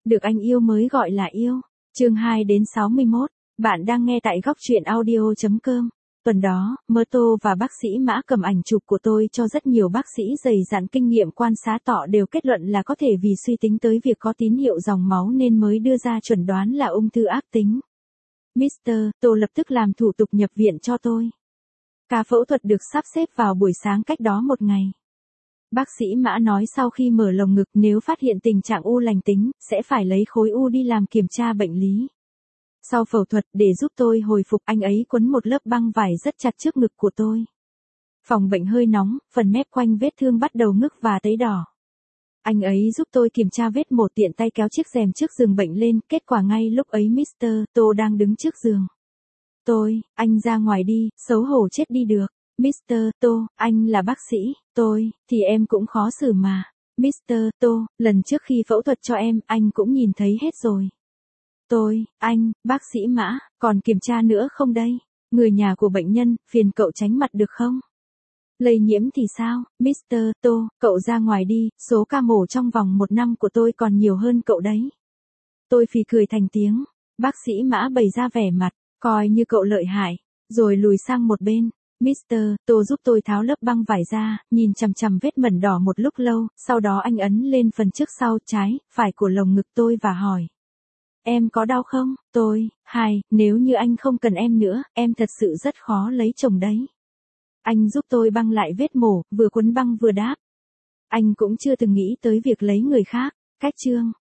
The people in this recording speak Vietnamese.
Được anh yêu mới gọi là yêu. Chương 2 đến 61. Bạn đang nghe tại góc truyện audio.com. Tuần đó, Mơ Tô và bác sĩ Mã cầm ảnh chụp của tôi cho rất nhiều bác sĩ dày dặn kinh nghiệm quan sát tọ đều kết luận là có thể vì suy tính tới việc có tín hiệu dòng máu nên mới đưa ra chuẩn đoán là ung thư ác tính. Mr. Tô lập tức làm thủ tục nhập viện cho tôi. Ca phẫu thuật được sắp xếp vào buổi sáng cách đó một ngày. Bác sĩ Mã nói sau khi mở lồng ngực nếu phát hiện tình trạng u lành tính, sẽ phải lấy khối u đi làm kiểm tra bệnh lý. Sau phẫu thuật để giúp tôi hồi phục anh ấy quấn một lớp băng vải rất chặt trước ngực của tôi. Phòng bệnh hơi nóng, phần mép quanh vết thương bắt đầu ngức và tấy đỏ. Anh ấy giúp tôi kiểm tra vết mổ tiện tay kéo chiếc rèm trước giường bệnh lên, kết quả ngay lúc ấy Mr. Tô đang đứng trước giường. Anh ra ngoài đi, xấu hổ chết đi được. Mr. Tô, anh là bác sĩ, thì em cũng khó xử mà. Mr. Tô, lần trước khi phẫu thuật cho em, anh cũng nhìn thấy hết rồi. Bác sĩ Mã, còn kiểm tra nữa không đây? Người nhà của bệnh nhân, phiền cậu tránh mặt được không? Lây nhiễm thì sao? Mr. Tô, cậu ra ngoài đi, số ca mổ trong vòng 1 năm của tôi còn nhiều hơn cậu đấy. Tôi phì cười thành tiếng. Bác sĩ Mã bày ra vẻ mặt, coi như cậu lợi hại, rồi lùi sang một bên. Mr. Tô giúp tôi tháo lớp băng vải ra, nhìn chằm chằm vết mẩn đỏ một lúc lâu, sau đó anh ấn lên phần trước sau trái, phải của lồng ngực tôi và hỏi. Em có đau không? Nếu như anh không cần em nữa, em thật sự rất khó lấy chồng đấy. Anh giúp tôi băng lại vết mổ, vừa quấn băng vừa đáp. Anh cũng chưa từng nghĩ tới việc lấy người khác. Cách chương.